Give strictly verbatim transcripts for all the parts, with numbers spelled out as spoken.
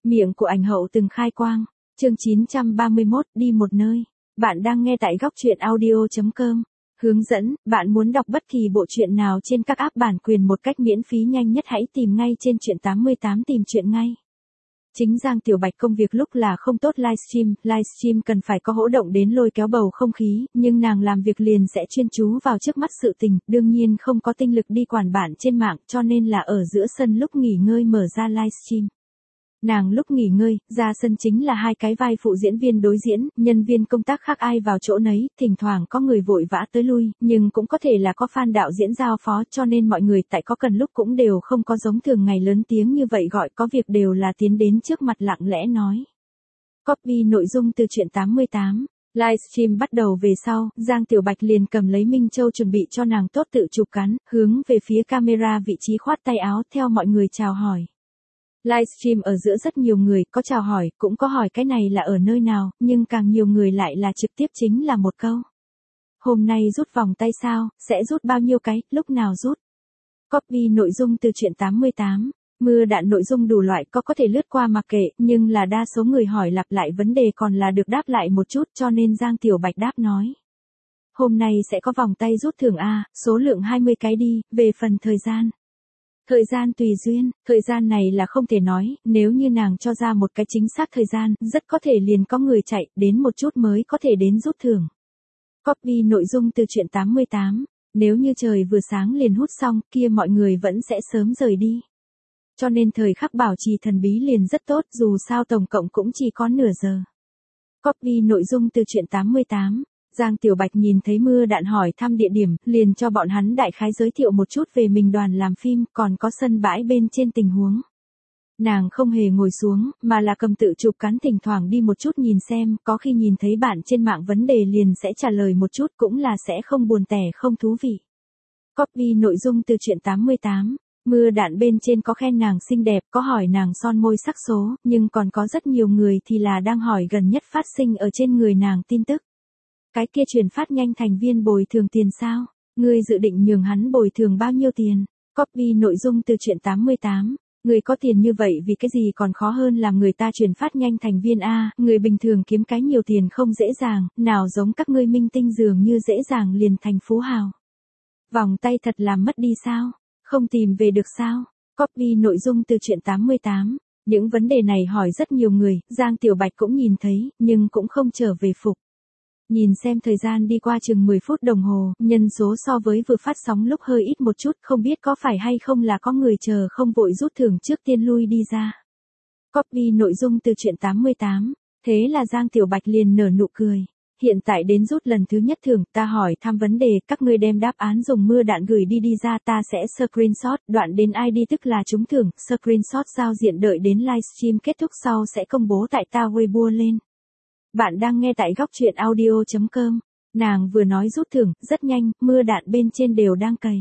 Miệng của ảnh hậu từng khai quang. Chương chín trăm ba mươi mốt, đi một nơi. Bạn đang nghe tại góc truyện audio chấm com. Hướng dẫn, bạn muốn đọc bất kỳ bộ truyện nào trên các app bản quyền một cách miễn phí nhanh nhất hãy tìm ngay trên truyện tám mươi tám tìm truyện ngay. Chính Giang Tiểu Bạch công việc lúc là không tốt livestream, livestream cần phải có hỗ động đến lôi kéo bầu không khí, nhưng nàng làm việc liền sẽ chuyên chú vào trước mắt sự tình, đương nhiên không có tinh lực đi quản bạn trên mạng cho nên là ở giữa sân lúc nghỉ ngơi mở ra livestream. Nàng lúc nghỉ ngơi, ra sân chính là hai cái vai phụ diễn viên đối diễn, nhân viên công tác khác ai vào chỗ nấy, thỉnh thoảng có người vội vã tới lui, nhưng cũng có thể là có fan đạo diễn giao phó cho nên mọi người tại có cần lúc cũng đều không có giống thường ngày lớn tiếng như vậy gọi có việc đều là tiến đến trước mặt lặng lẽ nói. Copy nội dung từ truyện tám mươi tám. Livestream bắt đầu về sau, Giang Tiểu Bạch liền cầm lấy Minh Châu chuẩn bị cho nàng tốt tự chụp cắn, hướng về phía camera vị trí khoát tay áo theo mọi người chào hỏi. Livestream ở giữa rất nhiều người, có chào hỏi, cũng có hỏi cái này là ở nơi nào, nhưng càng nhiều người lại là trực tiếp chính là một câu. Hôm nay rút vòng tay sao, sẽ rút bao nhiêu cái, lúc nào rút. Copy nội dung từ truyện tám mươi tám. Mưa đạn nội dung đủ loại có có thể lướt qua mặc kệ, nhưng là đa số người hỏi lặp lại vấn đề còn là được đáp lại một chút cho nên Giang Tiểu Bạch đáp nói. Hôm nay sẽ có vòng tay rút thưởng A, số lượng hai mươi cái đi, về phần thời gian. Thời gian tùy duyên, thời gian này là không thể nói, nếu như nàng cho ra một cái chính xác thời gian, rất có thể liền có người chạy, đến một chút mới có thể đến rút thưởng. Copy nội dung từ truyện tám mươi tám, nếu như trời vừa sáng liền hút xong, kia mọi người vẫn sẽ sớm rời đi. Cho nên thời khắc bảo trì thần bí liền rất tốt, dù sao tổng cộng cũng chỉ có nửa giờ. Copy nội dung từ truyện tám mươi tám. Giang Tiểu Bạch nhìn thấy mưa đạn hỏi thăm địa điểm, liền cho bọn hắn đại khái giới thiệu một chút về mình đoàn làm phim, còn có sân bãi bên trên tình huống. Nàng không hề ngồi xuống, mà là cầm tự chụp cắn thỉnh thoảng đi một chút nhìn xem, có khi nhìn thấy bạn trên mạng vấn đề liền sẽ trả lời một chút cũng là sẽ không buồn tẻ không thú vị. Copy nội dung từ truyện tám mươi tám. Mưa đạn bên trên có khen nàng xinh đẹp, có hỏi nàng son môi sắc số, nhưng còn có rất nhiều người thì là đang hỏi gần nhất phát sinh ở trên người nàng tin tức. Cái kia chuyển phát nhanh thành viên bồi thường tiền sao? Ngươi dự định nhường hắn bồi thường bao nhiêu tiền? Copy nội dung từ truyện tám mươi tám. Người có tiền như vậy vì cái gì còn khó hơn làm người ta chuyển phát nhanh thành viên A, người bình thường kiếm cái nhiều tiền không dễ dàng, nào giống các ngươi minh tinh dường như dễ dàng liền thành phú hào. Vòng tay thật làm mất đi sao? Không tìm về được sao? Copy nội dung từ truyện tám mươi tám. Những vấn đề này hỏi rất nhiều người, Giang Tiểu Bạch cũng nhìn thấy, nhưng cũng không trở về phục. Nhìn xem thời gian đi qua chừng mười phút đồng hồ, nhân số so với vừa phát sóng lúc hơi ít một chút, không biết có phải hay không là có người chờ không vội rút thưởng trước tiên lui đi ra. Copy nội dung từ truyện tám mươi tám. Thế là Giang Tiểu Bạch liền nở nụ cười. Hiện tại đến rút lần thứ nhất thưởng, ta hỏi thăm vấn đề, các ngươi đem đáp án dùng mưa đạn gửi đi đi ra ta sẽ screenshot, đoạn đến i đê tức là trúng thưởng, screenshot giao diện đợi đến livestream kết thúc sau sẽ công bố tại ta Weibo lên. Bạn đang nghe tại góc truyện audio chấm com. Nàng vừa nói rút thưởng, rất nhanh, mưa đạn bên trên đều đang cày.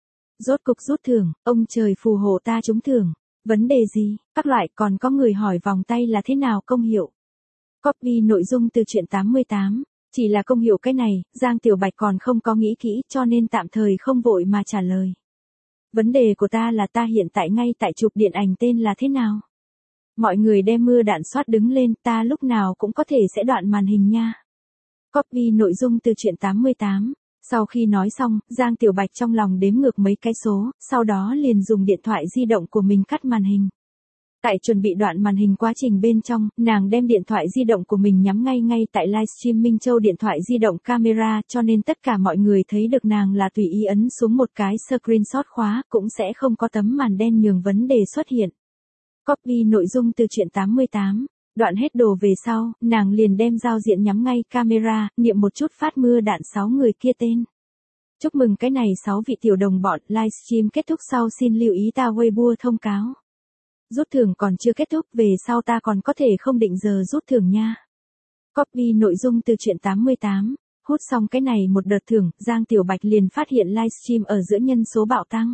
Rốt cục rút thưởng, ông trời phù hộ ta trúng thưởng. Vấn đề gì? Các loại còn có người hỏi vòng tay là thế nào công hiệu. Copy nội dung từ truyện tám mươi tám. Chỉ là công hiệu cái này, Giang Tiểu Bạch còn không có nghĩ kỹ cho nên tạm thời không vội mà trả lời. Vấn đề của ta là ta hiện tại ngay tại chụp điện ảnh tên là thế nào? Mọi người đem mưa đạn soát đứng lên, ta lúc nào cũng có thể sẽ đoạn màn hình nha. Copy nội dung từ truyện tám mươi tám. Sau khi nói xong, Giang Tiểu Bạch trong lòng đếm ngược mấy cái số, sau đó liền dùng điện thoại di động của mình cắt màn hình. Tại chuẩn bị đoạn màn hình quá trình bên trong, nàng đem điện thoại di động của mình nhắm ngay ngay tại livestream Minh Châu điện thoại di động camera cho nên tất cả mọi người thấy được nàng là tùy ý ấn xuống một cái screenshot khóa, cũng sẽ không có tấm màn đen nhường vấn đề xuất hiện. Copy nội dung từ truyện tám mươi tám. Đoạn hết đồ về sau, nàng liền đem giao diện nhắm ngay camera, niệm một chút phát mưa đạn sáu người kia tên. Chúc mừng cái này sáu vị tiểu đồng bọn, livestream kết thúc sau xin lưu ý ta Weibo thông cáo. Rút thưởng còn chưa kết thúc, về sau ta còn có thể không định giờ rút thưởng nha. Copy nội dung từ truyện tám mươi tám. Hút xong cái này một đợt thưởng, Giang Tiểu Bạch liền phát hiện livestream ở giữa nhân số bạo tăng.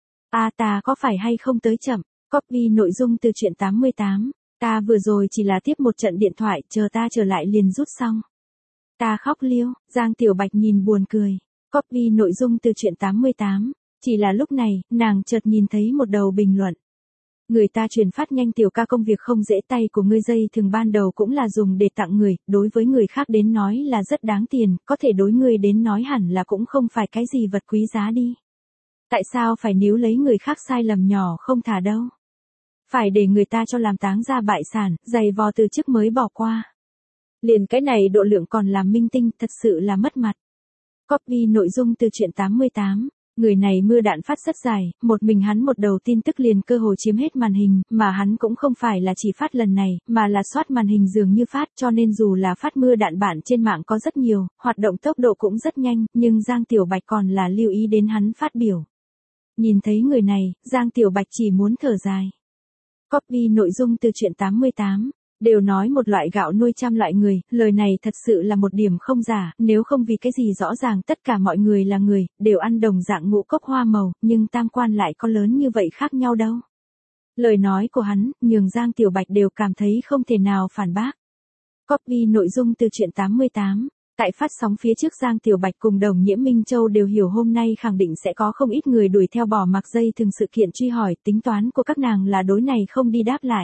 À ta có phải hay không tới chậm? Copy nội dung từ truyện tám mươi tám. Ta vừa rồi chỉ là tiếp một trận điện thoại, chờ ta trở lại liền rút xong. Ta khóc liêu, Giang Tiểu Bạch nhìn buồn cười. Copy nội dung từ truyện tám mươi tám. Chỉ là lúc này, nàng chợt nhìn thấy một đầu bình luận. Người ta truyền phát nhanh tiểu ca công việc không dễ, tay của ngươi dây thường ban đầu cũng là dùng để tặng người, đối với người khác đến nói là rất đáng tiền, có thể đối ngươi đến nói hẳn là cũng không phải cái gì vật quý giá đi. Tại sao phải níu lấy người khác sai lầm nhỏ không thả đâu? Phải để người ta cho làm táng ra bại sản, giày vò từ chức mới bỏ qua. Liền cái này độ lượng còn làm minh tinh, thật sự là mất mặt. Copy nội dung từ truyện tám mươi tám. Người này mưa đạn phát rất dài, một mình hắn một đầu tin tức liền cơ hồ chiếm hết màn hình, mà hắn cũng không phải là chỉ phát lần này, mà là soát màn hình dường như phát, cho nên dù là phát mưa đạn bản trên mạng có rất nhiều, hoạt động tốc độ cũng rất nhanh, nhưng Giang Tiểu Bạch còn là lưu ý đến hắn phát biểu. Nhìn thấy người này, Giang Tiểu Bạch chỉ muốn thở dài. Copy nội dung từ truyện tám mươi tám. Đều nói một loại gạo nuôi trăm loại người, lời này thật sự là một điểm không giả, nếu không vì cái gì rõ ràng tất cả mọi người là người, đều ăn đồng dạng ngũ cốc hoa màu, nhưng tam quan lại có lớn như vậy khác nhau đâu. Lời nói của hắn, nhường Giang Tiểu Bạch đều cảm thấy không thể nào phản bác. Copy nội dung từ truyện tám mươi tám. Tại phát sóng phía trước Giang Tiểu Bạch cùng Đồng Nhiễm Minh Châu đều hiểu hôm nay khẳng định sẽ có không ít người đuổi theo bỏ mặc dây thường sự kiện truy hỏi, tính toán của các nàng là đối này không đi đáp lại.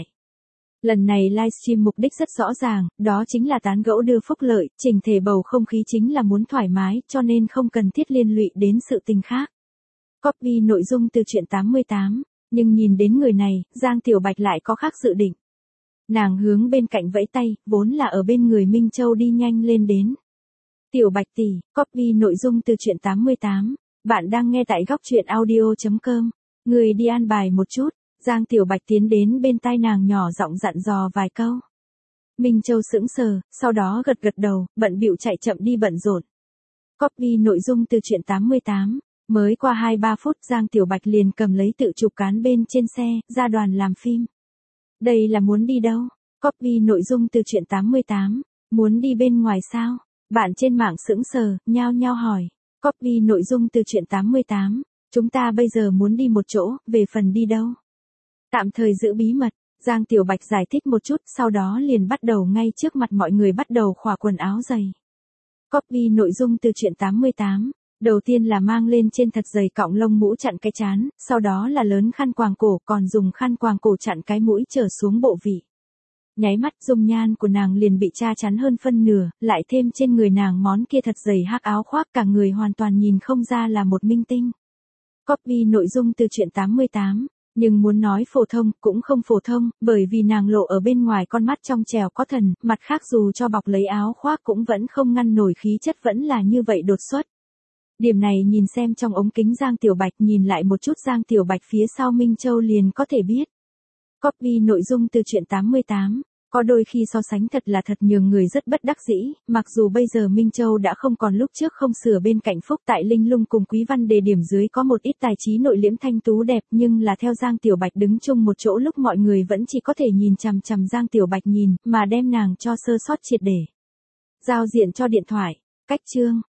Lần này livestream mục đích rất rõ ràng, đó chính là tán gẫu đưa phúc lợi, chỉnh thể bầu không khí chính là muốn thoải mái, cho nên không cần thiết liên lụy đến sự tình khác. Copy nội dung từ truyện tám mươi tám, nhưng nhìn đến người này, Giang Tiểu Bạch lại có khác dự định. Nàng hướng bên cạnh vẫy tay, vốn là ở bên người Minh Châu đi nhanh lên đến. Tiểu Bạch tỷ, copy nội dung từ truyện tám mươi tám, bạn đang nghe tại góc truyện audio chấm com, người đi an bài một chút. Giang Tiểu Bạch tiến đến bên tai nàng nhỏ giọng dặn dò vài câu. Minh Châu sững sờ, sau đó gật gật đầu, bận bịu chạy chậm đi bận rộn. Copy nội dung từ truyện tám mươi tám, mới qua hai ba phút Giang Tiểu Bạch liền cầm lấy tự chụp cán bên trên xe, ra đoàn làm phim. Đây là muốn đi đâu? Copy nội dung từ truyện tám mươi tám, muốn đi bên ngoài sao? Bạn trên mạng sững sờ, nhao nhao hỏi. Copy nội dung từ truyện tám mươi tám, chúng ta bây giờ muốn đi một chỗ, về phần đi đâu? Tạm thời giữ bí mật, Giang Tiểu Bạch giải thích một chút, sau đó liền bắt đầu ngay trước mặt mọi người bắt đầu khỏa quần áo dày. Copy nội dung từ truyện tám mươi tám, đầu tiên là mang lên trên thật dày cọng lông mũ chặn cái trán, sau đó là lớn khăn quàng cổ, còn dùng khăn quàng cổ chặn cái mũi trở xuống bộ vị. Nháy mắt dung nhan của nàng liền bị cha chắn hơn phân nửa, lại thêm trên người nàng món kia thật dày hắc áo khoác, cả người hoàn toàn nhìn không ra là một minh tinh. Copy nội dung từ truyện tám mươi tám. Nhưng muốn nói phổ thông, cũng không phổ thông, bởi vì nàng lộ ở bên ngoài con mắt trong trèo có thần, mặt khác dù cho bọc lấy áo khoác cũng vẫn không ngăn nổi khí chất vẫn là như vậy đột xuất. Điểm này nhìn xem trong ống kính Giang Tiểu Bạch, nhìn lại một chút Giang Tiểu Bạch phía sau Minh Châu liền có thể biết. Copy nội dung từ truyện tám mươi tám. Có đôi khi so sánh thật là thật nhường người rất bất đắc dĩ, mặc dù bây giờ Minh Châu đã không còn lúc trước không sửa bên cạnh Phúc Tại Linh Lung cùng Quý Văn Đề điểm dưới có một ít tài trí nội liễm thanh tú đẹp, nhưng là theo Giang Tiểu Bạch đứng chung một chỗ lúc mọi người vẫn chỉ có thể nhìn chằm chằm Giang Tiểu Bạch nhìn, mà đem nàng cho sơ sót triệt để. Giao diện cho điện thoại, cách chương.